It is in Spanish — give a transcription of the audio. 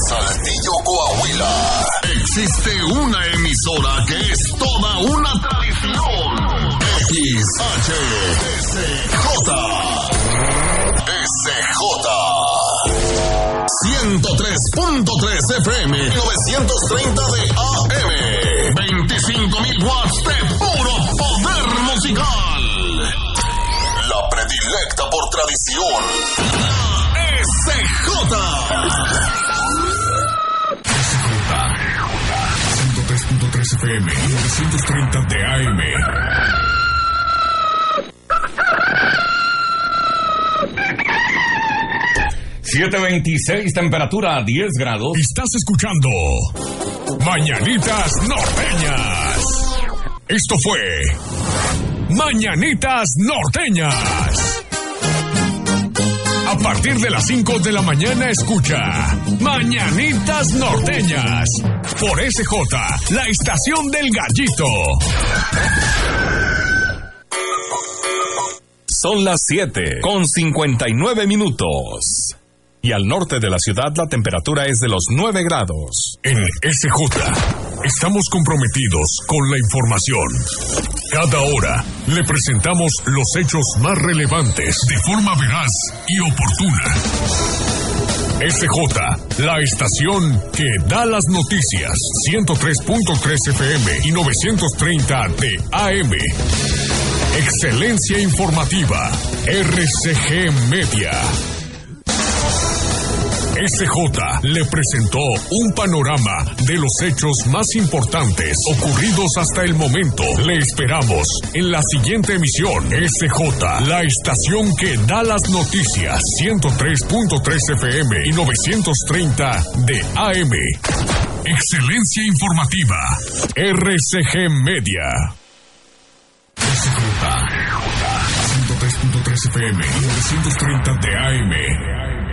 Saltillo, Coahuila. Existe una emisora que es toda una tradición. XHSJ. SJ 103.3 FM, 930 de AM, 25.000 watts de puro poder musical. La predilecta por tradición, la SJ. 103.3 FM, 930 de AM. 7:26, temperatura 10 grados. Estás escuchando Mañanitas Norteñas. Esto fue Mañanitas Norteñas. A partir de las 5 de la mañana escucha Mañanitas Norteñas por SJ, la estación del Gallito. Son las 7:59. Y al norte de la ciudad la temperatura es de los 9 grados. En SJ estamos comprometidos con la información. Cada hora le presentamos los hechos más relevantes de forma veraz y oportuna. SJ, la estación que da las noticias. 103.3 FM y 930 de AM. Excelencia informativa. RCG Media. SJ le presentó un panorama de los hechos más importantes ocurridos hasta el momento. Le esperamos en la siguiente emisión. SJ, la estación que da las noticias. 103.3 FM y 930 de AM. Excelencia informativa. RCG Media. SJ, 103.3 FM y 930 de AM.